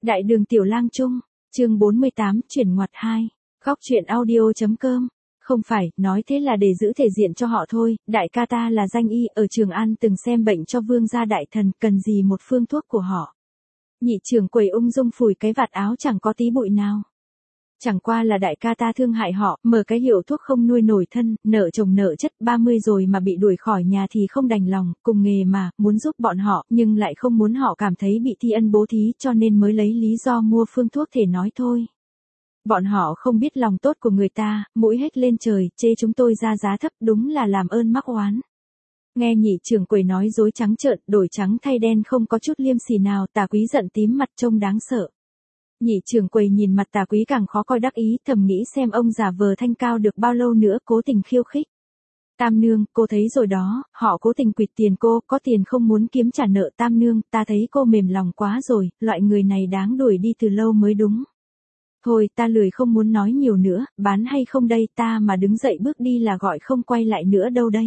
Đại đường Tiểu Lang Trung, chương 48, chuyển ngoặt 2, góc truyện audio.com. Không phải, nói thế là để giữ thể diện cho họ thôi, đại ca ta là danh y, ở Trường An từng xem bệnh cho vương gia đại thần, cần gì một phương thuốc của họ. Nhị trưởng quầy ung dung phủi cái vạt áo chẳng có tí bụi nào. Chẳng qua là đại ca ta thương hại họ, mở cái hiệu thuốc không nuôi nổi thân, nợ chồng nợ chất 30 rồi mà bị đuổi khỏi nhà thì không đành lòng, cùng nghề mà, muốn giúp bọn họ, nhưng lại không muốn họ cảm thấy bị thi ân bố thí cho nên mới lấy lý do mua phương thuốc thể nói thôi. Bọn họ không biết lòng tốt của người ta, mũi hết lên trời, chê chúng tôi ra giá thấp, đúng là làm ơn mắc oán. Nghe nhị trưởng quầy nói dối trắng trợn, đổi trắng thay đen không có chút liêm sỉ nào, Tà Quý giận tím mặt trông đáng sợ. Nhị trưởng quầy nhìn mặt Tà Quý càng khó coi đắc ý, thầm nghĩ xem ông giả vờ thanh cao được bao lâu nữa, cố tình khiêu khích. Tam nương, cô thấy rồi đó, họ cố tình quỵt tiền cô, có tiền không muốn kiếm trả nợ. Tam nương, ta thấy cô mềm lòng quá rồi, loại người này đáng đuổi đi từ lâu mới đúng. Thôi, ta lười không muốn nói nhiều nữa, bán hay không đây, ta mà đứng dậy bước đi là gọi không quay lại nữa đâu đấy.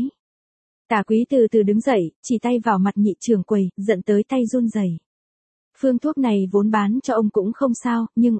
Tà Quý từ từ đứng dậy, chỉ tay vào mặt nhị trưởng quầy, giận tới tay run rẩy. Phương thuốc này vốn bán cho ông cũng không sao, nhưng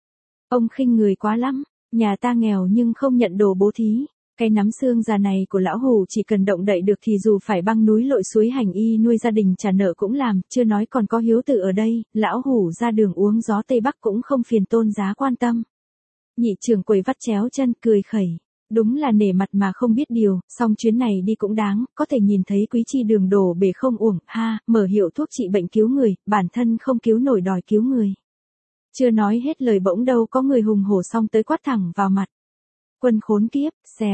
ông khinh người quá lắm, nhà ta nghèo nhưng không nhận đồ bố thí. Cái nắm xương già này của lão hủ chỉ cần động đậy được thì dù phải băng núi lội suối hành y nuôi gia đình trả nợ cũng làm, chưa nói còn có hiếu tử ở đây, lão hủ ra đường uống gió Tây Bắc cũng không phiền tôn giá quan tâm. Nhị trưởng quầy vắt chéo chân cười khẩy. Đúng là nể mặt mà không biết điều, song chuyến này đi cũng đáng, có thể nhìn thấy quý chi đường đổ bể không uổng, ha, mở hiệu thuốc trị bệnh cứu người, bản thân không cứu nổi đòi cứu người. Chưa nói hết lời bỗng đâu có người hùng hổ xong tới quát thẳng vào mặt. Quân khốn kiếp,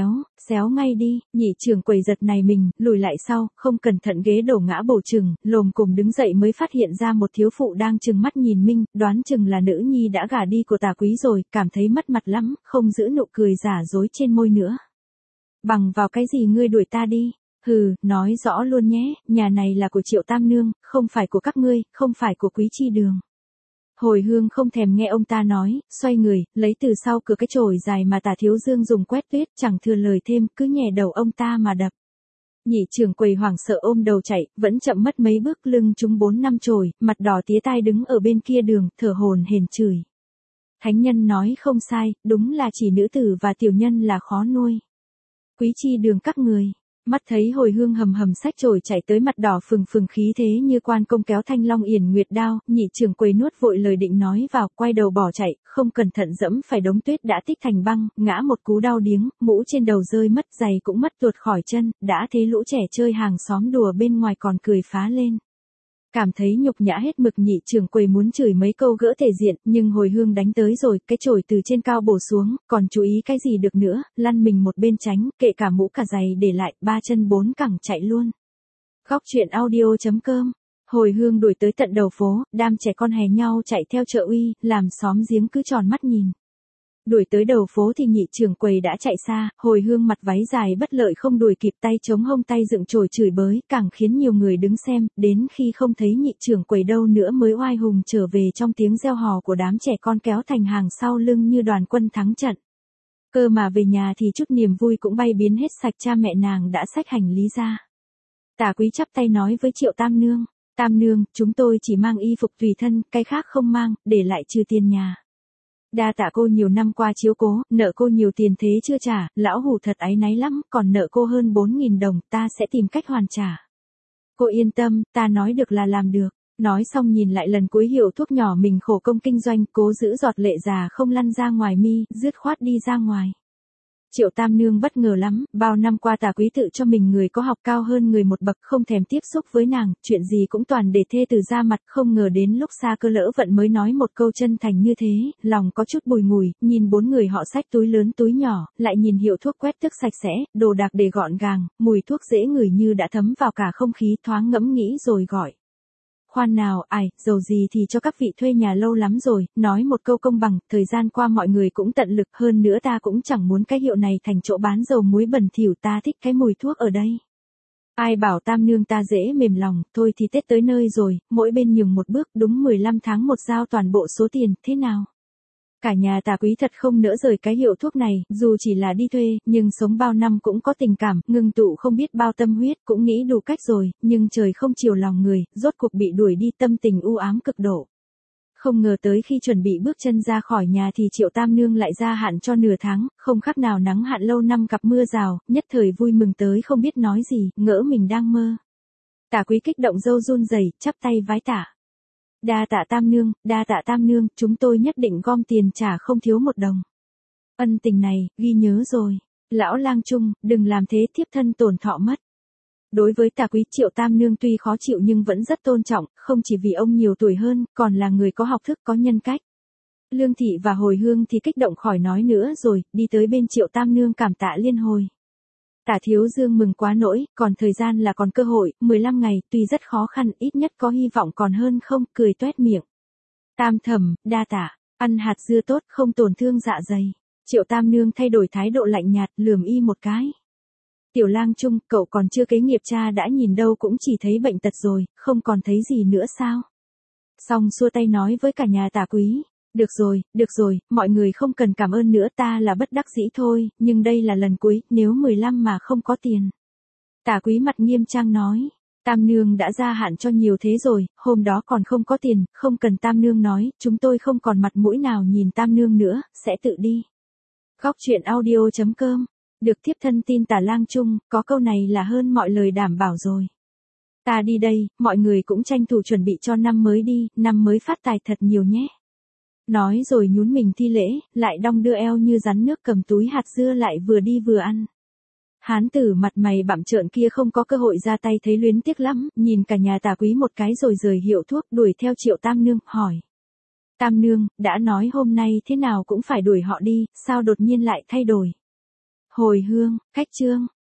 xéo ngay đi, nhị trưởng quầy giật này mình, lùi lại sau, không cẩn thận ghế đổ ngã bổ chừng, lồm cồm đứng dậy mới phát hiện ra một thiếu phụ đang trừng mắt nhìn Minh, đoán chừng là nữ nhi đã gả đi của Tà Quý rồi, cảm thấy mất mặt lắm, không giữ nụ cười giả dối trên môi nữa. Bằng vào cái gì ngươi đuổi ta đi? Hừ, nói rõ luôn nhé, nhà này là của Triệu Tam Nương, không phải của các ngươi, không phải của Quý Chi Đường. Hồi Hương không thèm nghe ông ta nói, xoay người, lấy từ sau cửa cái chổi dài mà Tả Thiếu Dương dùng quét tuyết, chẳng thừa lời thêm, cứ nhè đầu ông ta mà đập. Nhị trưởng quầy hoảng sợ ôm đầu chạy, vẫn chậm mất mấy bước, lưng trúng 4 năm chổi, mặt đỏ tía tai đứng ở bên kia đường, thở hổn hển chửi. Thánh nhân nói không sai, đúng là chỉ nữ tử và tiểu nhân là khó nuôi. Quý Chi Đường các người. Mắt thấy Hồi Hương hầm hầm xách chổi chạy tới, mặt đỏ phừng phừng khí thế như quan công kéo thanh long yển nguyệt đao, nhị trưởng quầy nuốt vội lời định nói vào, quay đầu bỏ chạy, không cẩn thận dẫm phải đống tuyết đã tích thành băng, ngã một cú đau điếng, mũ trên đầu rơi mất, giày cũng mất tuột khỏi chân, đã thế lũ trẻ chơi hàng xóm đùa bên ngoài còn cười phá lên. Cảm thấy nhục nhã hết mực, nhị trưởng quầy muốn chửi mấy câu gỡ thể diện, nhưng Hồi Hương đánh tới rồi, cái chổi từ trên cao bổ xuống, còn chú ý cái gì được nữa, lăn mình một bên tránh, kệ cả mũ cả giày để lại, 3 chân 4 cẳng chạy luôn. Góc truyện audio.com. Hồi Hương đuổi tới tận đầu phố, đám trẻ con hè nhau chạy theo trợ uy, làm xóm giếng cứ tròn mắt nhìn. Đuổi tới đầu phố thì nhị trưởng quầy đã chạy xa, Hồi Hương mặt váy dài bất lợi không đuổi kịp, tay chống hông tay dựng chổi chửi bới, càng khiến nhiều người đứng xem, đến khi không thấy nhị trưởng quầy đâu nữa mới oai hùng trở về trong tiếng reo hò của đám trẻ con kéo thành hàng sau lưng như đoàn quân thắng trận. Cơ mà về nhà thì chút niềm vui cũng bay biến hết sạch, cha mẹ nàng đã xách hành lý ra. Tả Quý chắp tay nói với Triệu Tam Nương, Tam Nương, chúng tôi chỉ mang y phục tùy thân, cái khác không mang, để lại trừ tiền nhà. Đa tạ cô nhiều năm qua chiếu cố, nợ cô nhiều tiền thế chưa trả, lão hủ thật áy náy lắm, còn nợ cô hơn 4.000 đồng, ta sẽ tìm cách hoàn trả. Cô yên tâm, ta nói được là làm được. Nói xong nhìn lại lần cuối hiệu thuốc nhỏ mình khổ công kinh doanh, cố giữ giọt lệ già không lăn ra ngoài mi, dứt khoát đi ra ngoài. Triệu Tam Nương bất ngờ lắm, bao năm qua Tà Quý tự cho mình người có học cao hơn người một bậc, không thèm tiếp xúc với nàng, chuyện gì cũng toàn để thê từ ra mặt, không ngờ đến lúc xa cơ lỡ vận mới nói một câu chân thành như thế, lòng có chút bùi ngùi, nhìn 4 người họ xách túi lớn túi nhỏ, lại nhìn hiệu thuốc quét tước sạch sẽ, đồ đạc để gọn gàng, mùi thuốc dễ ngửi như đã thấm vào cả không khí, thoáng ngẫm nghĩ rồi gọi. Khoan nào, dầu gì thì cho các vị thuê nhà lâu lắm rồi, nói một câu công bằng, thời gian qua mọi người cũng tận lực, hơn nữa ta cũng chẳng muốn cái hiệu này thành chỗ bán dầu muối bẩn thỉu, ta thích cái mùi thuốc ở đây. Ai bảo Tam Nương ta dễ mềm lòng, thôi thì Tết tới nơi rồi, mỗi bên nhường một bước, đúng 15 tháng một giao toàn bộ số tiền, thế nào? Cả nhà Tà Quý thật không nỡ rời cái hiệu thuốc này, dù chỉ là đi thuê, nhưng sống bao năm cũng có tình cảm, ngưng tụ không biết bao tâm huyết, cũng nghĩ đủ cách rồi, nhưng trời không chiều lòng người, rốt cuộc bị đuổi đi, tâm tình u ám cực độ. Không ngờ tới khi chuẩn bị bước chân ra khỏi nhà thì Triệu Tam Nương lại gia hạn cho nửa tháng, không khác nào nắng hạn lâu năm gặp mưa rào, nhất thời vui mừng tới không biết nói gì, ngỡ mình đang mơ. Tả Quý kích động râu run rẩy, chắp tay vái tạ. Đa tạ Tam Nương, chúng tôi nhất định gom tiền trả không thiếu một đồng. Ân tình này, ghi nhớ rồi. Lão lang trung, đừng làm thế thiếp thân tổn thọ mất. Đối với Tả Quý, Triệu Tam Nương tuy khó chịu nhưng vẫn rất tôn trọng, không chỉ vì ông nhiều tuổi hơn, còn là người có học thức có nhân cách. Lương Thị và Hồi Hương thì kích động khỏi nói nữa rồi, đi tới bên Triệu Tam Nương cảm tạ liên hồi. Tả Thiếu Dương mừng quá nỗi, còn thời gian là còn cơ hội, 15 ngày, tuy rất khó khăn, ít nhất có hy vọng còn hơn không, cười toét miệng. Tam thẩm, đa tạ, ăn hạt dưa tốt, không tổn thương dạ dày. Triệu Tam Nương thay đổi thái độ lạnh nhạt, lườm y một cái. Tiểu lang trung, cậu còn chưa kế nghiệp cha đã nhìn đâu cũng chỉ thấy bệnh tật rồi, không còn thấy gì nữa sao? Xong xua tay nói với cả nhà Tả Quý. Được rồi, mọi người không cần cảm ơn nữa, ta là bất đắc dĩ thôi, nhưng đây là lần cuối, nếu 15 mà không có tiền. Tả Quý mặt nghiêm trang nói, Tam Nương đã gia hạn cho nhiều thế rồi, hôm đó còn không có tiền, không cần Tam Nương nói, chúng tôi không còn mặt mũi nào nhìn Tam Nương nữa, sẽ tự đi. Góc truyện audio.com, được thiếp thân tin Tả lang trung, có câu này là hơn mọi lời đảm bảo rồi. Ta đi đây, mọi người cũng tranh thủ chuẩn bị cho năm mới đi, năm mới phát tài thật nhiều nhé. Nói rồi nhún mình thi lễ, lại đong đưa eo như rắn nước cầm túi hạt dưa lại vừa đi vừa ăn. Hán tử mặt mày bặm trợn kia không có cơ hội ra tay thấy luyến tiếc lắm, nhìn cả nhà Tả Quý một cái rồi rời hiệu thuốc đuổi theo Triệu Tam Nương, hỏi. Tam Nương, đã nói hôm nay thế nào cũng phải đuổi họ đi, sao đột nhiên lại thay đổi? Hồi Hương, khách trương,